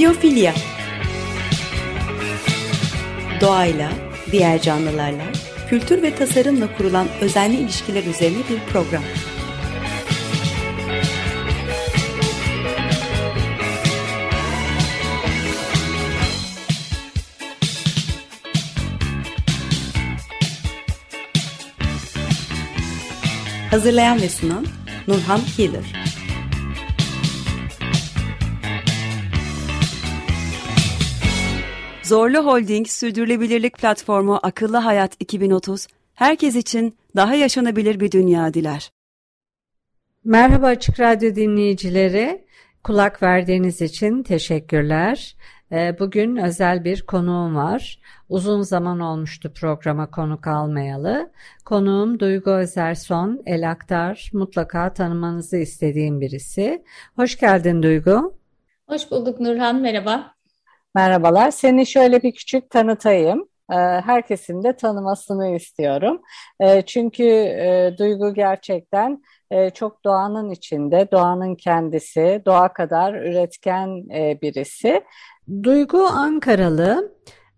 Biyofilya. Doğayla, diğer canlılarla, kültür ve tasarımla kurulan özenli ilişkiler üzerine bir program. Hazırlayan ve sunan Nurhan Healer. Zorlu Holding Sürdürülebilirlik Platformu Akıllı Hayat 2030, herkes için daha yaşanabilir bir dünya diler. Merhaba Açık Radyo dinleyicileri, kulak verdiğiniz için teşekkürler. Bugün özel bir konuğum var. Uzun zaman olmuştu programa konuk almayalı. Konuğum Duygu Özerson, El Aktar, mutlaka tanımanızı istediğim birisi. Hoş geldin Duygu. Hoş bulduk Nurhan, merhaba. Merhabalar, seni şöyle bir küçük tanıtayım. Herkesin de tanımasını istiyorum. Çünkü Duygu gerçekten çok doğanın içinde, doğanın kendisi, doğa kadar üretken birisi. Duygu Ankaralı.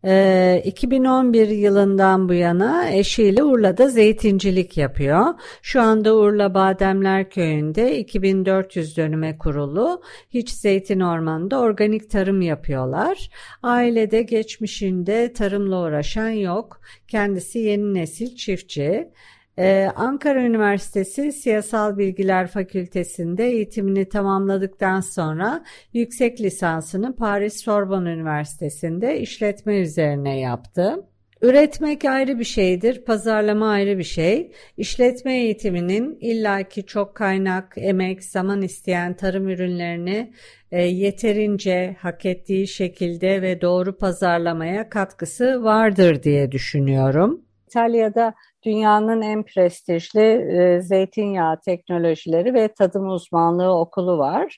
2011 yılından bu yana eşiyle Urla'da zeytincilik yapıyor. Şu anda Urla Bademler Köyü'nde 2400 dönüme kurulu hiç zeytin ormanında organik tarım yapıyorlar. Ailede geçmişinde tarımla uğraşan yok. Kendisi yeni nesil çiftçi. Ankara Üniversitesi Siyasal Bilgiler Fakültesi'nde eğitimini tamamladıktan sonra yüksek lisansını Paris Sorbonne Üniversitesi'nde işletme üzerine yaptı. Üretmek ayrı bir şeydir, pazarlama ayrı bir şey. İşletme eğitiminin illaki çok kaynak, emek, zaman isteyen tarım ürünlerini yeterince hak ettiği şekilde ve doğru pazarlamaya katkısı vardır diye düşünüyorum. İtalya'da dünyanın en prestijli zeytinyağı teknolojileri ve tadım uzmanlığı okulu var.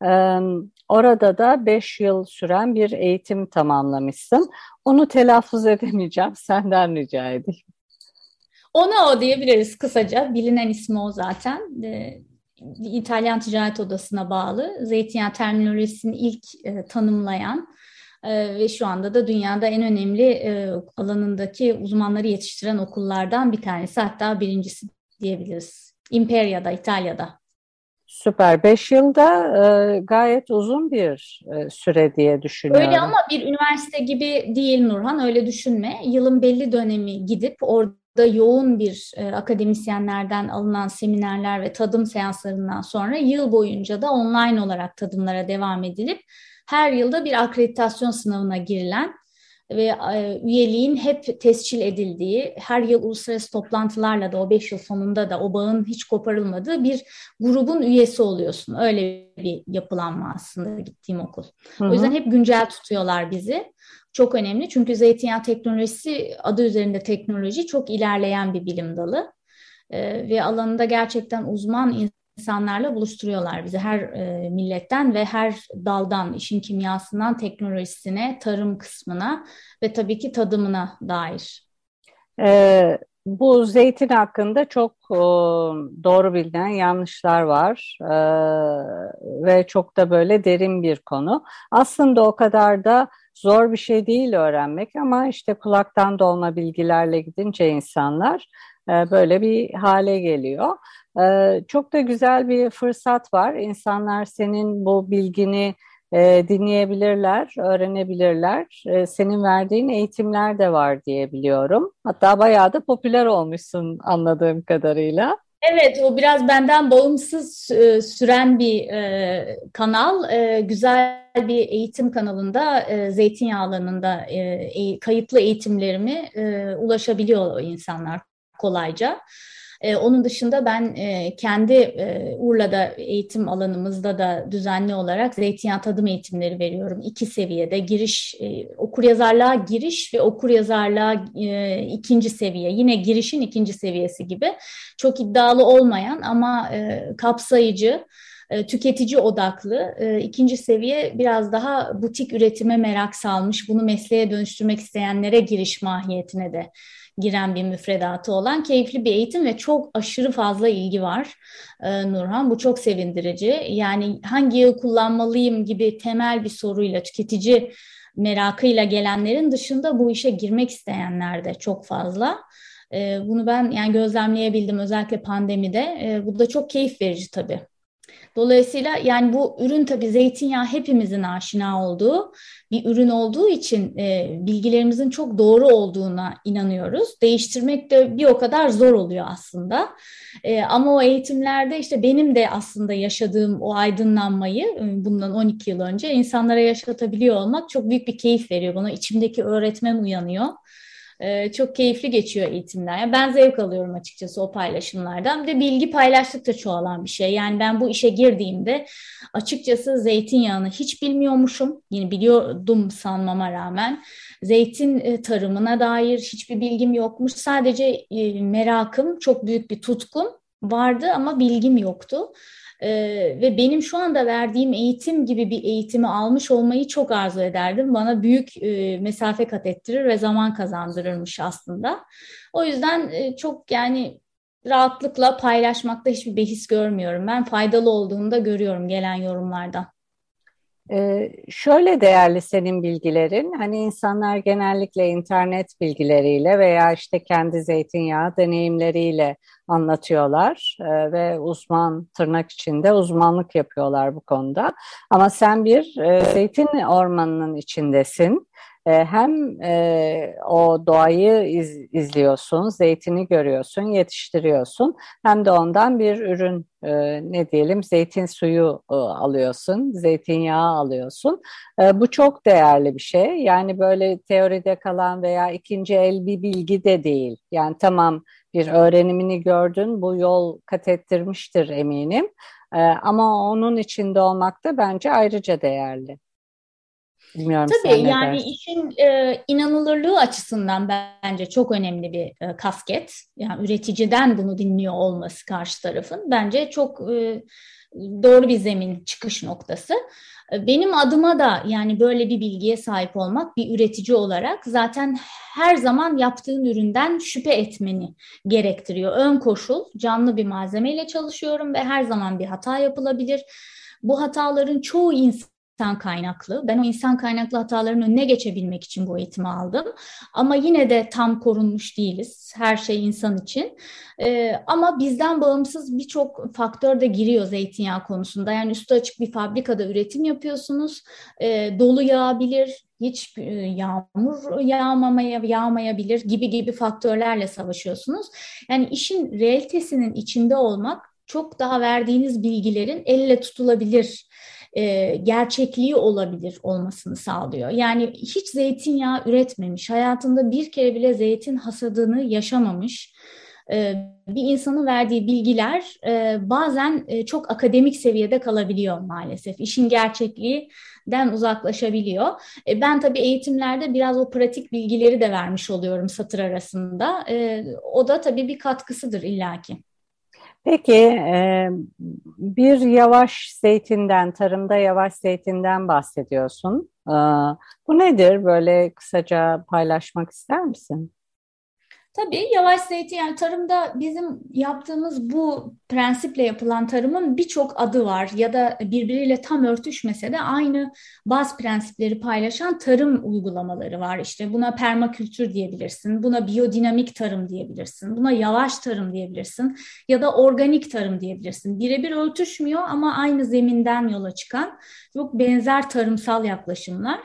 Orada da 5 yıl süren bir eğitim tamamlamışsın. Onu telaffuz edemeyeceğim, senden rica edeyim. Ona o diyebiliriz kısaca. Bilinen ismi o zaten. İtalyan Ticaret Odası'na bağlı. Zeytinyağı terminolojisini ilk tanımlayan ve şu anda da dünyada en önemli alanındaki uzmanları yetiştiren okullardan bir tanesi, hatta birincisi diyebiliriz. Imperia'da, İtalya'da. Süper. 5 yılda gayet uzun bir süre diye düşünüyorum. Öyle ama bir üniversite gibi değil Nurhan, öyle düşünme. Yılın belli dönemi gidip orada yoğun bir akademisyenlerden alınan seminerler ve tadım seanslarından sonra yıl boyunca da online olarak tadımlara devam edilip her yılda bir akreditasyon sınavına girilen ve üyeliğin hep tescil edildiği, her yıl uluslararası toplantılarla da o 5 yıl sonunda da o bağın hiç koparılmadığı bir grubun üyesi oluyorsun. Öyle bir yapılanma aslında gittiğim okul. Hı hı. O yüzden hep güncel tutuyorlar bizi. Çok önemli çünkü zeytinyağı teknolojisi, adı üzerinde teknoloji, çok ilerleyen bir bilim dalı. Ve alanında gerçekten uzman insanlarla buluşturuyorlar bizi, her milletten ve her daldan, işin kimyasından teknolojisine, tarım kısmına ve tabii ki tadımına dair. Bu zeytin hakkında çok doğru bilinen yanlışlar var ve çok da böyle derin bir konu. Aslında o kadar da zor bir şey değil öğrenmek ama işte kulaktan dolma bilgilerle gidince insanlar böyle bir hale geliyor. Çok da güzel bir fırsat var. İnsanlar senin bu bilgini dinleyebilirler, öğrenebilirler. Senin verdiğin eğitimler de var diye biliyorum. Hatta bayağı da popüler olmuşsun anladığım kadarıyla. Evet, o biraz benden bağımsız süren bir kanal. Güzel bir eğitim kanalında zeytinyağı alanında kayıtlı eğitimlerimi ulaşabiliyor insanlar kolayca. Onun dışında ben kendi Urla'da eğitim alanımızda da düzenli olarak zeytinyağı tadım eğitimleri veriyorum. 2 seviyede giriş, okuryazarlığa giriş ve okuryazarlığa 2. seviye. Yine girişin 2. seviyesi gibi. Çok iddialı olmayan ama kapsayıcı, tüketici odaklı. 2. seviye biraz daha butik üretime merak salmış, bunu mesleğe dönüştürmek isteyenlere giriş mahiyetine de giren bir müfredatı olan keyifli bir eğitim ve çok aşırı fazla ilgi var Nurhan. Bu çok sevindirici. Yani hangi yağı kullanmalıyım gibi temel bir soruyla, tüketici merakıyla gelenlerin dışında bu işe girmek isteyenler de çok fazla. Bunu ben yani gözlemleyebildim özellikle pandemide. Bu da çok keyif verici tabii. Dolayısıyla yani bu ürün tabii zeytinyağı hepimizin aşina olduğu bir ürün olduğu için bilgilerimizin çok doğru olduğuna inanıyoruz. Değiştirmek de bir o kadar zor oluyor aslında. Ama o eğitimlerde işte benim de aslında yaşadığım o aydınlanmayı bundan 12 yıl önce insanlara yaşatabiliyor olmak çok büyük bir keyif veriyor bana. İçimdeki öğretmen uyanıyor. Çok keyifli geçiyor eğitimler. Yani ben zevk alıyorum açıkçası o paylaşımlardan. Bir de bilgi paylaştıkça çoğalan bir şey. Yani ben bu işe girdiğimde açıkçası zeytinyağını hiç bilmiyormuşum. Yine biliyordum sanmama rağmen. Zeytin tarımına dair hiçbir bilgim yokmuş. Sadece merakım, çok büyük bir tutkum vardı ama bilgim yoktu. Ve benim şu anda verdiğim eğitim gibi bir eğitimi almış olmayı çok arzu ederdim. Bana büyük mesafe kat ettirir ve zaman kazandırırmış aslında. O yüzden çok yani rahatlıkla paylaşmakta hiçbir behis görmüyorum. Ben faydalı olduğunu da görüyorum gelen yorumlardan. Şöyle değerli senin bilgilerin, hani insanlar genellikle internet bilgileriyle veya işte kendi zeytinyağı deneyimleriyle anlatıyorlar ve uzman tırnak içinde uzmanlık yapıyorlar bu konuda. Ama sen bir zeytin ormanının içindesin. Hem o doğayı izliyorsun, zeytini görüyorsun, yetiştiriyorsun. Hem de ondan bir ürün, ne diyelim, zeytin suyu alıyorsun, zeytinyağı alıyorsun. Bu çok değerli bir şey. Yani böyle teoride kalan veya ikinci el bir bilgi de değil. Yani tamam, bir öğrenimini gördün, bu yol kat ettirmiştir eminim. Ama onun içinde olmak da bence ayrıca değerli. Bilmiyorum, Tabii sen ne yani dersin? işin inanılırlığı açısından bence çok önemli bir kasket. Yani üreticiden bunu dinliyor olması karşı tarafın bence çok doğru bir zemin çıkış noktası. Benim adıma da yani böyle bir bilgiye sahip olmak bir üretici olarak zaten her zaman yaptığın üründen şüphe etmeni gerektiriyor. Ön koşul canlı bir malzemeyle çalışıyorum ve her zaman bir hata yapılabilir. Bu hataların çoğu insan kaynaklı. Ben o insan kaynaklı hataların önüne geçebilmek için bu eğitimi aldım. Ama yine de tam korunmuş değiliz. Her şey insan için. Ama bizden bağımsız birçok faktör de giriyor zeytinyağı konusunda. Yani üstü açık bir fabrikada üretim yapıyorsunuz. Dolu yağabilir, hiç yağmur yağmayabilir gibi faktörlerle savaşıyorsunuz. Yani işin realitesinin içinde olmak çok daha verdiğiniz bilgilerin elle tutulabilir gerçekliği olabilir olmasını sağlıyor. Yani hiç zeytinyağı üretmemiş, hayatında bir kere bile zeytin hasadını yaşamamış bir insanın verdiği bilgiler bazen çok akademik seviyede kalabiliyor maalesef. İşin gerçekliğinden uzaklaşabiliyor. Ben tabii eğitimlerde biraz o pratik bilgileri de vermiş oluyorum satır arasında. O da tabii bir katkısıdır illaki. Peki, bir yavaş zeytinden, tarımda yavaş zeytinden bahsediyorsun. Bu nedir? Böyle kısaca paylaşmak ister misin? Tabii yavaş zeytin yani tarımda bizim yaptığımız bu prensiple yapılan tarımın birçok adı var ya da birbiriyle tam örtüşmese de aynı baz prensipleri paylaşan tarım uygulamaları var. İşte buna permakültür diyebilirsin, buna biyodinamik tarım diyebilirsin, buna yavaş tarım diyebilirsin ya da organik tarım diyebilirsin. Birebir örtüşmüyor ama aynı zeminden yola çıkan çok benzer tarımsal yaklaşımlar.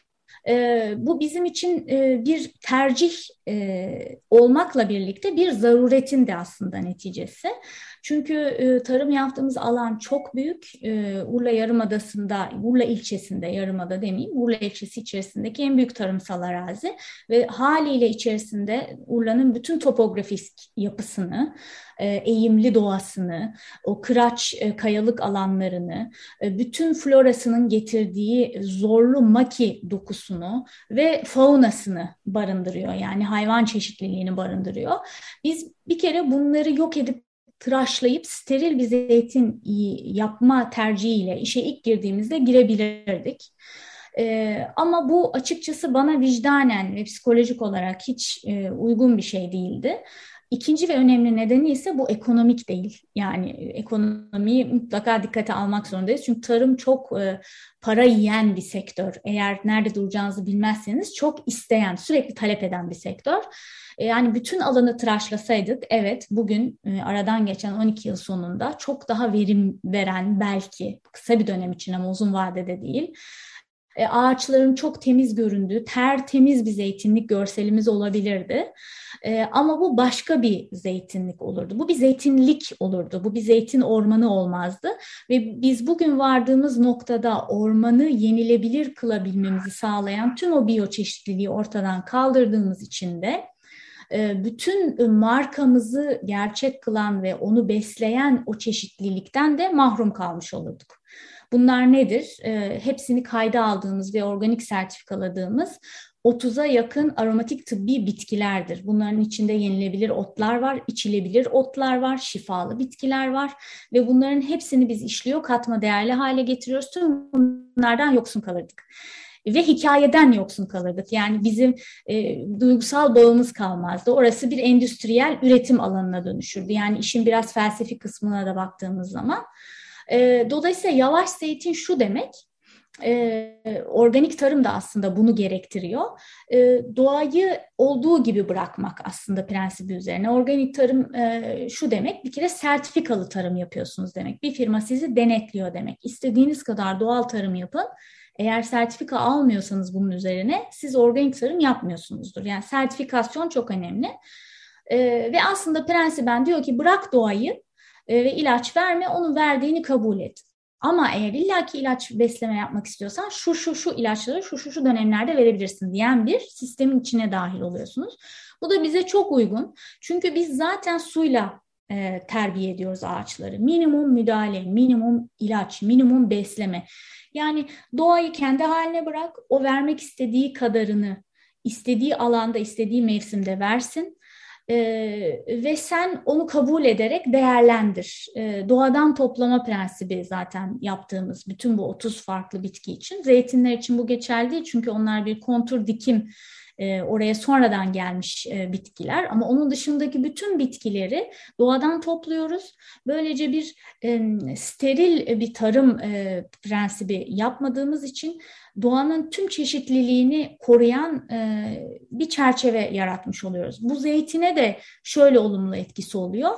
Bu bizim için bir tercih olmakla birlikte bir zaruretin de aslında neticesi. Çünkü tarım yaptığımız alan çok büyük. Urla Yarımadası'nda, Urla ilçesinde, Yarımada demeyeyim, Urla ilçesi içerisindeki en büyük tarımsal arazi ve haliyle içerisinde Urla'nın bütün topografik yapısını, eğimli doğasını, o kıraç kayalık alanlarını, bütün florasının getirdiği zorlu maki dokusunu ve faunasını barındırıyor. Yani hayvan çeşitliliğini barındırıyor. Biz bir kere bunları yok edip tıraşlayıp steril bir zeytin yapma tercihiyle işe ilk girdiğimizde girebilirdik. Ama bu açıkçası bana vicdanen ve psikolojik olarak hiç uygun bir şey değildi. İkinci ve önemli nedeni ise bu ekonomik değil. Yani ekonomiyi mutlaka dikkate almak zorundayız. Çünkü tarım çok para yiyen bir sektör. Eğer nerede duracağınızı bilmezseniz çok isteyen, sürekli talep eden bir sektör. Yani bütün alanı tıraşlasaydık, evet bugün aradan geçen 12 yıl sonunda çok daha verim veren, belki kısa bir dönem için ama uzun vadede değil, ağaçların çok temiz göründüğü, tertemiz bir zeytinlik görselimiz olabilirdi. Ama bu başka bir zeytinlik olurdu. Bu bir zeytinlik olurdu. Bu bir zeytin ormanı olmazdı. Ve biz bugün vardığımız noktada ormanı yenilebilir kılabilmemizi sağlayan tüm o biyoçeşitliliği ortadan kaldırdığımız için de bütün markamızı gerçek kılan ve onu besleyen o çeşitlilikten de mahrum kalmış olurduk. Bunlar nedir? Hepsini kayda aldığımız ve organik sertifikaladığımız 30'a yakın aromatik tıbbi bitkilerdir. Bunların içinde yenilebilir otlar var, içilebilir otlar var, şifalı bitkiler var ve bunların hepsini biz işliyor, katma değerli hale getiriyoruz. Tüm bunlardan yoksun kalırdık. Ve hikayeden yoksun kalırdık. Yani bizim duygusal bağımız kalmazdı. Orası bir endüstriyel üretim alanına dönüşürdü. Yani işin biraz felsefi kısmına da baktığımız zaman. Dolayısıyla yavaş zeytin şu demek, organik tarım da aslında bunu gerektiriyor. Doğayı olduğu gibi bırakmak aslında prensibi üzerine. Organik tarım şu demek, bir kere sertifikalı tarım yapıyorsunuz demek. Bir firma sizi denetliyor demek. İstediğiniz kadar doğal tarım yapın. Eğer sertifika almıyorsanız bunun üzerine siz organik tarım yapmıyorsunuzdur. Yani sertifikasyon çok önemli. Ve aslında prensiben diyor ki bırak doğayı ve ilaç verme, onun verdiğini kabul et. Ama eğer illaki ilaç besleme yapmak istiyorsan şu ilaçları şu dönemlerde verebilirsin diyen bir sistemin içine dahil oluyorsunuz. Bu da bize çok uygun. Çünkü biz zaten suyla terbiye ediyoruz ağaçları. Minimum müdahale, minimum ilaç, minimum besleme. Yani doğayı kendi haline bırak, o vermek istediği kadarını istediği alanda, istediği mevsimde versin. Ve sen onu kabul ederek değerlendir. Doğadan toplama prensibi zaten yaptığımız bütün bu 30 farklı bitki için. Zeytinler için bu geçerli değil çünkü onlar bir kontur dikim, oraya sonradan gelmiş bitkiler. Ama onun dışındaki bütün bitkileri doğadan topluyoruz. Böylece bir steril bir tarım prensibi yapmadığımız için doğanın tüm çeşitliliğini koruyan bir çerçeve yaratmış oluyoruz. Bu zeytine de şöyle olumlu etkisi oluyor.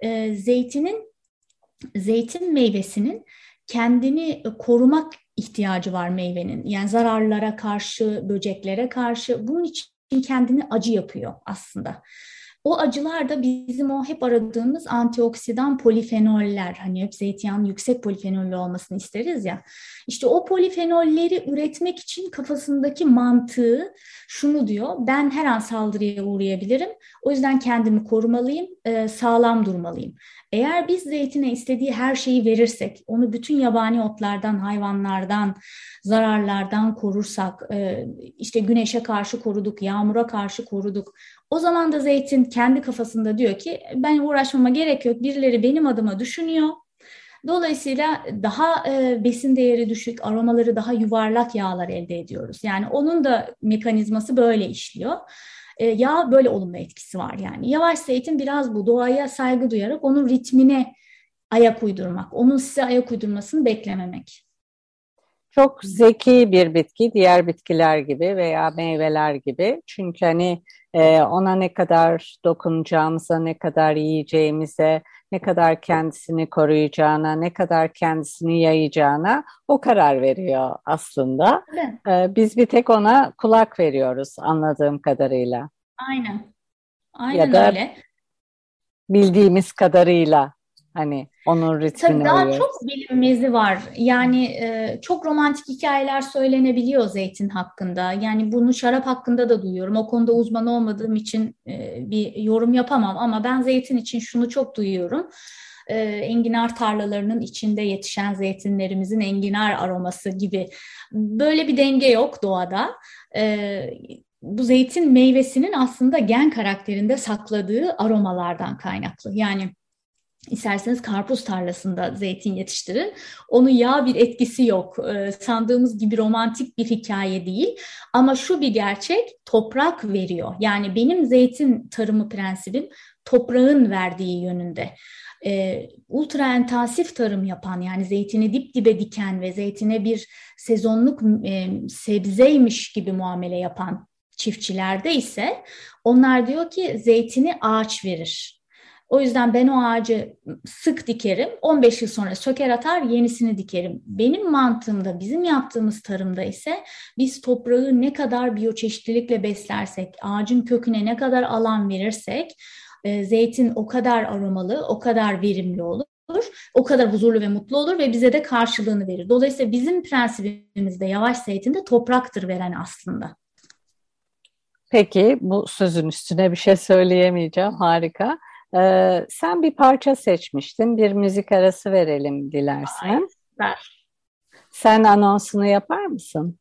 Zeytin meyvesinin kendini korumak ihtiyacı var meyvenin. Yani zararlara karşı, böceklere karşı. Bunun için kendini acı yapıyor aslında. O acılar da bizim o hep aradığımız antioksidan polifenoller. Hani hep zeytinyağının yüksek polifenollü olmasını isteriz ya. İşte o polifenolleri üretmek için kafasındaki mantığı şunu diyor. Ben her an saldırıya uğrayabilirim. O yüzden kendimi korumalıyım, sağlam durmalıyım. Eğer biz zeytine istediği her şeyi verirsek, onu bütün yabani otlardan, hayvanlardan, zararlardan korursak, işte güneşe karşı koruduk, yağmura karşı koruduk. O zaman da zeytin kendi kafasında diyor ki ben uğraşmama gerek yok, birileri benim adıma düşünüyor. Dolayısıyla daha besin değeri düşük, aromaları daha yuvarlak yağlar elde ediyoruz. Yani onun da mekanizması böyle işliyor. Yağ böyle olumlu etkisi var yani. Yavaş zeytin biraz bu doğaya saygı duyarak onun ritmine ayak uydurmak, onun size ayak uydurmasını beklememek. Çok zeki bir bitki, diğer bitkiler gibi veya meyveler gibi. Çünkü hani ona ne kadar dokunacağımıza, ne kadar yiyeceğimize, ne kadar kendisini koruyacağına, ne kadar kendisini yayacağına o karar veriyor aslında. Biz bir tek ona kulak veriyoruz anladığım kadarıyla. Aynen. Ya da öyle. Bildiğimiz kadarıyla hani onun ritmine Tabii daha uyuyoruz. çok bilinmezi var. Yani çok romantik hikayeler söylenebiliyor zeytin hakkında. Yani bunu şarap hakkında da duyuyorum. O konuda uzman olmadığım için bir yorum yapamam. Ama ben zeytin için şunu çok duyuyorum. Enginar tarlalarının içinde yetişen zeytinlerimizin enginar aroması gibi. Böyle bir denge yok doğada. Bu zeytin meyvesinin aslında gen karakterinde sakladığı aromalardan kaynaklı. Yani İsterseniz karpuz tarlasında zeytin yetiştirin. Onun yağ bir etkisi yok. Sandığımız gibi romantik bir hikaye değil. Ama şu bir gerçek, toprak veriyor. Yani benim zeytin tarımı prensibim toprağın verdiği yönünde. Ultra intensif tarım yapan, yani zeytini dip dibe diken ve zeytine bir sezonluk sebzeymiş gibi muamele yapan çiftçilerde ise onlar diyor ki zeytini ağaç verir. O yüzden ben o ağacı sık dikerim, 15 yıl sonra söker atar, yenisini dikerim. Benim mantığımda, bizim yaptığımız tarımda ise biz toprağı ne kadar biyoçeşitlilikle beslersek, ağacın köküne ne kadar alan verirsek, zeytin o kadar aromalı, o kadar verimli olur, o kadar huzurlu ve mutlu olur ve bize de karşılığını verir. Dolayısıyla bizim prensibimizde yavaş zeytinde topraktır veren aslında. Peki, bu sözün üstüne bir şey söyleyemeyeceğim. Harika. Sen bir parça seçmiştin. Bir müzik arası verelim dilersen. Ver. Sen anonsunu yapar mısın?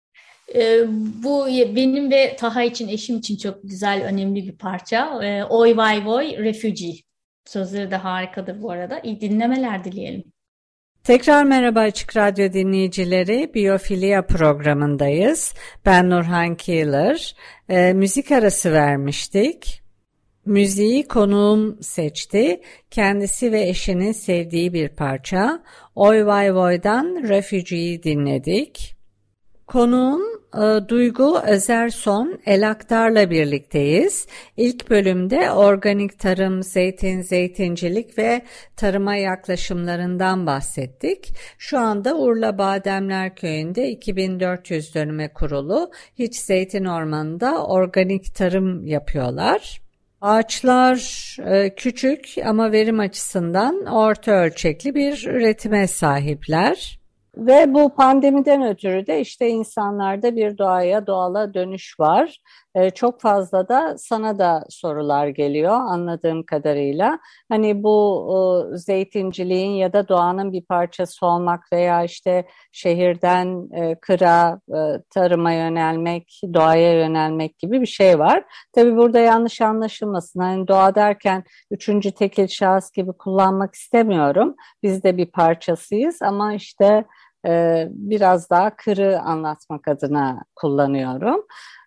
Bu benim ve Taha için, eşim için çok güzel, önemli bir parça. Oy Vay Voy Refugee. Sözleri de harikadır bu arada. İyi dinlemeler dileyelim. Tekrar merhaba Açık Radyo dinleyicileri, Biyofilya programındayız. Ben Nurhan Keeler. Müzik arası vermiştik. Müziği konuğum seçti. Kendisi ve eşinin sevdiği bir parça. Oy Vay Voy'dan Refugee'yi dinledik. Konuğum Duygu Özerson Elaktar'la birlikteyiz. İlk bölümde organik tarım, zeytin, zeytincilik ve tarıma yaklaşımlarından bahsettik. Şu anda Urla Bademler Köyü'nde 2400 dönüme kurulu hiç zeytin ormanında organik tarım yapıyorlar. Ağaçlar küçük ama verim açısından orta ölçekli bir üretime sahipler. Ve bu pandemiden ötürü de işte insanlarda bir doğala dönüş var. Çok fazla da sana da sorular geliyor anladığım kadarıyla. Hani bu zeytinciliğin ya da doğanın bir parçası olmak veya işte şehirden kıra, tarıma yönelmek, doğaya yönelmek gibi bir şey var. Tabii burada yanlış anlaşılmasın. Hani doğa derken üçüncü tekil şahıs gibi kullanmak istemiyorum. Biz de bir parçasıyız ama işte biraz daha kırı anlatmak adına kullanıyorum.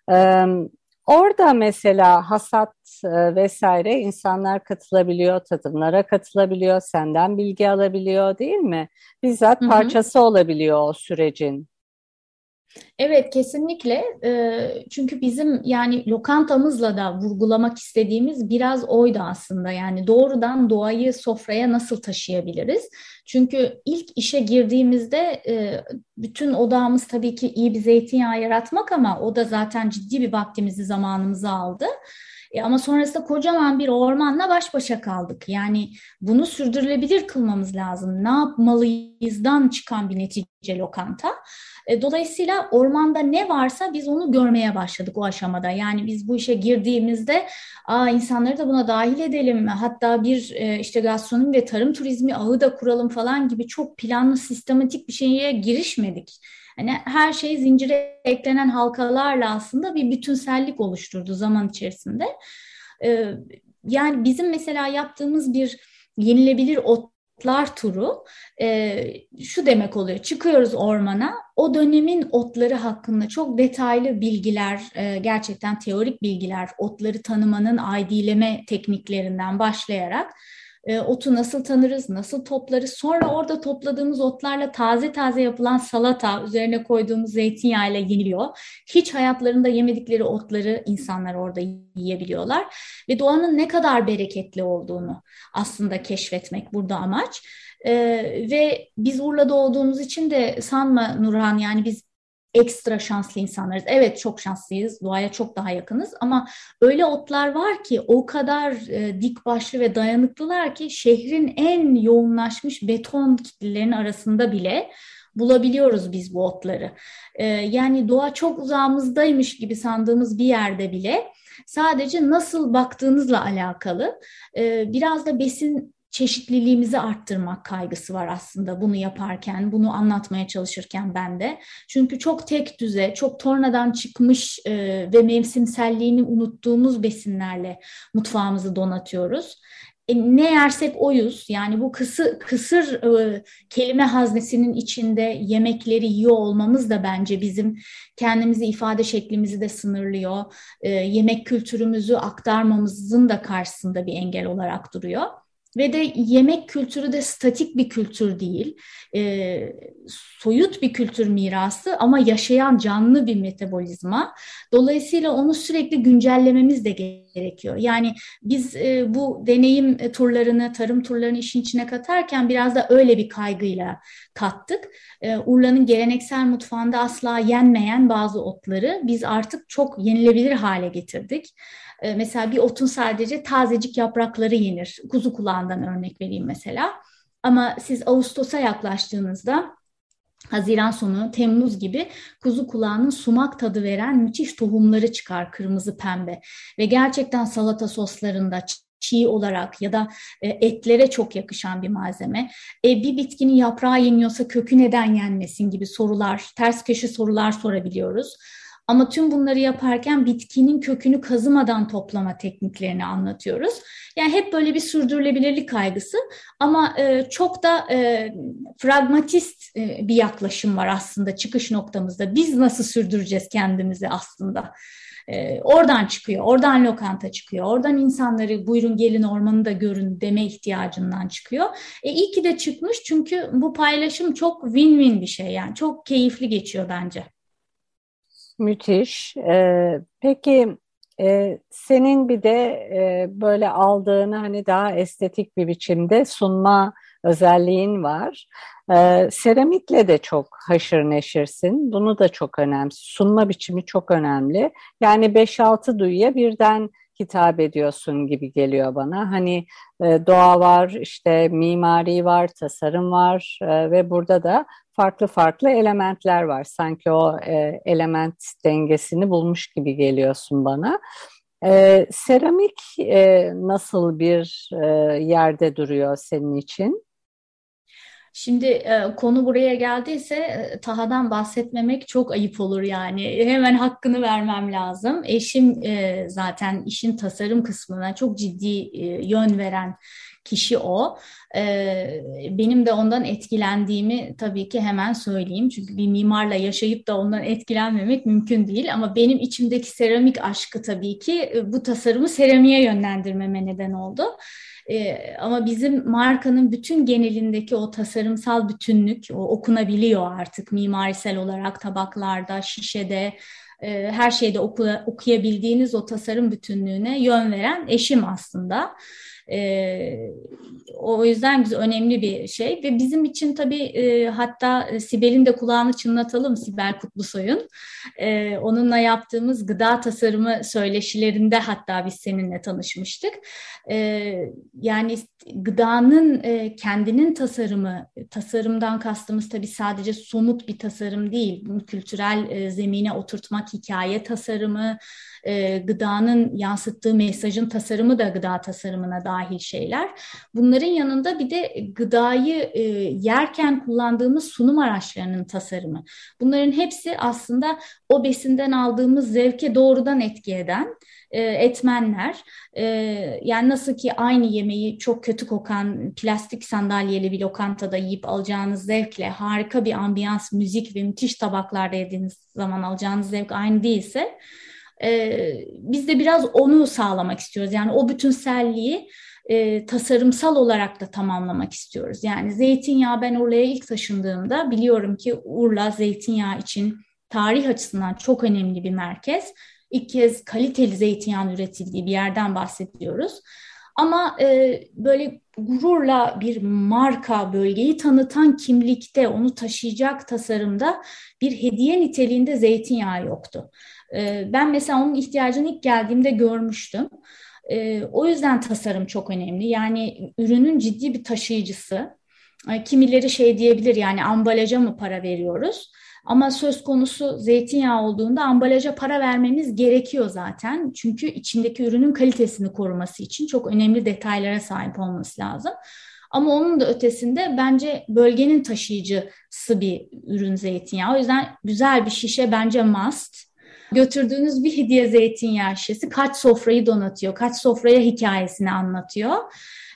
Orada mesela hasat vesaire insanlar katılabiliyor, tadımlara katılabiliyor, senden bilgi alabiliyor değil mi? Bizzat parçası olabiliyor o sürecin. Evet, kesinlikle. Çünkü bizim yani lokantamızla da vurgulamak istediğimiz biraz oydu aslında. Yani doğrudan doğayı sofraya nasıl taşıyabiliriz? Çünkü ilk işe girdiğimizde bütün odağımız tabii ki iyi bir zeytinyağı yaratmak, ama o da zaten ciddi bir vaktimizi, zamanımızı aldı. Ama sonrasında kocaman bir ormanla baş başa kaldık. Yani bunu sürdürülebilir kılmamız lazım. Ne yapmalıyızdan çıkan bir netice lokanta. Dolayısıyla ormanda ne varsa biz onu görmeye başladık o aşamada. Yani biz bu işe girdiğimizde insanları da buna dahil edelim. Hatta bir işte gastronomi ve tarım turizmi ağı da kuralım falan gibi çok planlı, sistematik bir şeye girişmedik. Hani her şey zincire eklenen halkalarla aslında bir bütünsellik oluşturdu zaman içerisinde. Yani bizim mesela yaptığımız bir yenilebilir otlar turu şu demek oluyor: çıkıyoruz ormana, o dönemin otları hakkında çok detaylı bilgiler, gerçekten teorik bilgiler, otları tanımanın ID'leme tekniklerinden başlayarak otu nasıl tanırız, nasıl toplarız, sonra orada topladığımız otlarla taze taze yapılan salata, üzerine koyduğumuz zeytinyağıyla yeniliyor. Hiç hayatlarında yemedikleri otları insanlar orada yiyebiliyorlar ve doğanın ne kadar bereketli olduğunu aslında keşfetmek burada amaç. Ve biz Urla'da olduğumuz için de sanma Nurhan, yani biz ekstra şanslı insanlarız. Evet, çok şanslıyız. Doğaya çok daha yakınız ama öyle otlar var ki o kadar dik başlı ve dayanıklılar ki şehrin en yoğunlaşmış beton kitlelerinin arasında bile bulabiliyoruz biz bu otları. Yani doğa çok uzağımızdaymış gibi sandığımız bir yerde bile sadece nasıl baktığınızla alakalı biraz da besin çeşitliliğimizi arttırmak kaygısı var aslında bunu yaparken, bunu anlatmaya çalışırken ben de. Çünkü çok tek düze, çok tornadan çıkmış ve mevsimselliğini unuttuğumuz besinlerle mutfağımızı donatıyoruz. ne yersek oyuz. Yani bu kısır kelime haznesinin içinde yemekleri yiyor olmamız da bence bizim kendimizi ifade şeklimizi de sınırlıyor. Yemek kültürümüzü aktarmamızın da karşısında bir engel olarak duruyor. Ve de yemek kültürü de statik bir kültür değil. Soyut bir kültür mirası ama yaşayan canlı bir metabolizma. Dolayısıyla onu sürekli güncellememiz de gerekiyor. Yani biz bu deneyim turlarını, tarım turlarını işin içine katarken biraz da öyle bir kaygıyla kattık. Urla'nın geleneksel mutfağında asla yenmeyen bazı otları biz artık çok yenilebilir hale getirdik. Mesela bir otun sadece tazecik yaprakları yenir. Kuzu kulağından örnek vereyim mesela. Ama siz Ağustos'a yaklaştığınızda Haziran sonu, Temmuz gibi kuzu kulağının sumak tadı veren müthiş tohumları çıkar, kırmızı pembe. Ve gerçekten salata soslarında çiğ olarak ya da etlere çok yakışan bir malzeme. Bir bitkinin yaprağı yeniyorsa kökü neden yenmesin gibi sorular, ters köşe sorular sorabiliyoruz. Ama tüm bunları yaparken bitkinin kökünü kazımadan toplama tekniklerini anlatıyoruz. Yani hep böyle bir sürdürülebilirlik kaygısı ama çok da pragmatist bir yaklaşım var aslında çıkış noktamızda. Biz nasıl sürdüreceğiz kendimizi aslında? Oradan çıkıyor, oradan lokanta çıkıyor, oradan insanları buyurun gelin ormanı da görün deme ihtiyacından çıkıyor. İyi ki de çıkmış çünkü bu paylaşım çok win-win bir şey yani çok keyifli geçiyor bence. Müthiş. Peki senin bir de böyle aldığını hani daha estetik bir biçimde sunma özelliğin var. Seramikle de çok haşır neşirsin. Bunu da çok önemli. Sunma biçimi çok önemli. Yani 5-6 duyuya birden hitap ediyorsun gibi geliyor bana. Hani doğa var, işte mimari var, tasarım var ve burada da farklı farklı elementler var. Sanki o element dengesini bulmuş gibi geliyorsun bana. Seramik nasıl bir yerde duruyor senin için? Şimdi konu buraya geldiyse Taha'dan bahsetmemek çok ayıp olur yani. Hemen hakkını vermem lazım. Eşim zaten işin tasarım kısmına çok ciddi yön veren kişi o. Benim de ondan etkilendiğimi tabii ki hemen söyleyeyim. Çünkü bir mimarla yaşayıp da ondan etkilenmemek mümkün değil. Ama benim içimdeki seramik aşkı tabii ki bu tasarımı seramiğe yönlendirmeme neden oldu. Ama bizim markanın bütün genelindeki o tasarımsal bütünlük o okunabiliyor artık mimarisel olarak tabaklarda, şişede, her şeyde okuyabildiğiniz o tasarım bütünlüğüne yön veren eşim aslında. O yüzden bize önemli bir şey ve bizim için tabii hatta Sibel'in de kulağını çınlatalım, Sibel Kutlusoy'un. Onunla yaptığımız gıda tasarımı söyleşilerinde hatta biz seninle tanışmıştık. Yani gıdanın kendinin tasarımı, tasarımdan kastımız tabii sadece somut bir tasarım değil. Bunu kültürel zemine oturtmak, hikaye tasarımı, gıdanın yansıttığı mesajın tasarımı da gıda tasarımına dahil şeyler. Bunların yanında bir de gıdayı yerken kullandığımız sunum araçlarının tasarımı. Bunların hepsi aslında o besinden aldığımız zevke doğrudan etki eden etmenler. Yani nasıl ki aynı yemeği çok kötü kokan plastik sandalyeli bir lokantada yiyip alacağınız zevkle harika bir ambiyans, müzik ve müthiş tabaklarda yediğiniz zaman alacağınız zevk aynı değilse biz de biraz onu sağlamak istiyoruz. Yani o bütünselliği tasarımsal olarak da tamamlamak istiyoruz. Yani zeytinyağı ben Urla'ya ilk taşındığımda biliyorum ki Urla zeytinyağı için tarih açısından çok önemli bir merkez. İlk kez kaliteli zeytinyağı üretildiği bir yerden bahsediyoruz. Ama böyle gururla bir marka, bölgeyi tanıtan kimlikte, onu taşıyacak tasarımda bir hediye niteliğinde zeytinyağı yoktu. Ben mesela onun ihtiyacını ilk geldiğimde görmüştüm. O yüzden tasarım çok önemli. Yani ürünün ciddi bir taşıyıcısı. Kimileri şey diyebilir yani ambalaja mı para veriyoruz? Ama söz konusu zeytinyağı olduğunda ambalaja para vermemiz gerekiyor zaten. Çünkü içindeki ürünün kalitesini koruması için çok önemli detaylara sahip olması lazım. Ama onun da ötesinde bence bölgenin taşıyıcısı bir ürün zeytinyağı. O yüzden güzel bir şişe bence must. Götürdüğünüz bir hediye zeytinyağı şişesi kaç sofrayı donatıyor, kaç sofraya hikayesini anlatıyor.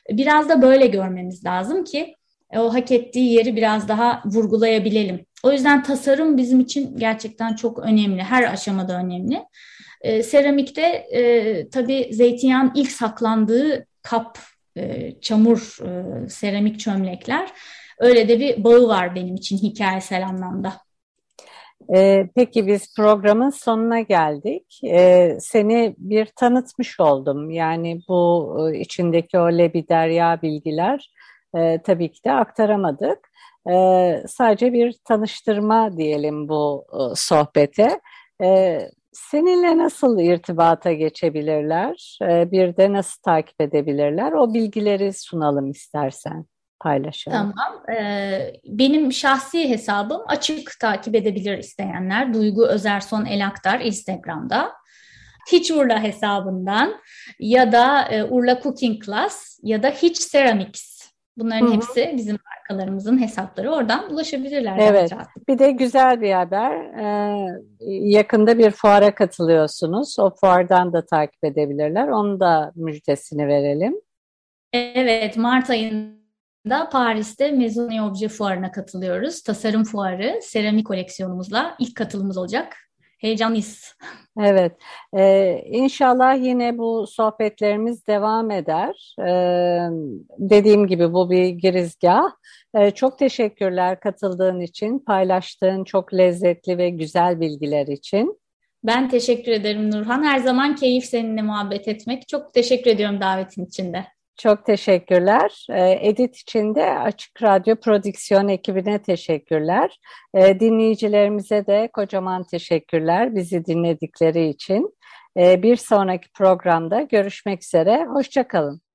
Biraz da böyle görmemiz lazım ki o hak ettiği yeri biraz daha vurgulayabilelim. O yüzden tasarım bizim için gerçekten çok önemli. Her aşamada önemli. Seramikte tabii zeytinyağın ilk saklandığı kap, çamur, seramik çömlekler. Öyle de bir bağı var benim için hikayesel anlamda. Peki biz programın sonuna geldik. Seni bir tanıtmış oldum. Yani bu içindeki o lebiderya bilgiler tabii ki de aktaramadık. Sadece bir tanıştırma diyelim bu sohbete. Seninle nasıl irtibata geçebilirler? Bir de nasıl takip edebilirler? O bilgileri sunalım istersen, paylaşalım. Tamam. Benim şahsi hesabım açık, takip edebilir isteyenler. Duygu Özerson Elaktar Instagram'da. Hiç Urla hesabından ya da Urla Cooking Class ya da Hiç Ceramics. Bunların hepsi bizim markalarımızın hesapları. Oradan ulaşabilirler. Evet. Bir de güzel bir haber. Yakında bir fuara katılıyorsunuz. O fuardan da takip edebilirler. Onun da müjdesini verelim. Evet, Mart ayında Paris'te Maisons et Objets fuarına katılıyoruz. Tasarım fuarı, seramik koleksiyonumuzla ilk katılımımız olacak. Heyecanlıyız. Evet, İnşallah yine bu sohbetlerimiz devam eder. Dediğim gibi bu bir girizgah. Çok teşekkürler katıldığın için, paylaştığın çok lezzetli ve güzel bilgiler için. Ben teşekkür ederim Nurhan. Her zaman keyif seninle muhabbet etmek. Çok teşekkür ediyorum davetin için de. Çok teşekkürler. Edit için de Açık Radyo Prodüksiyon ekibine teşekkürler. Dinleyicilerimize de kocaman teşekkürler bizi dinledikleri için. Bir sonraki programda görüşmek üzere. Hoşça kalın.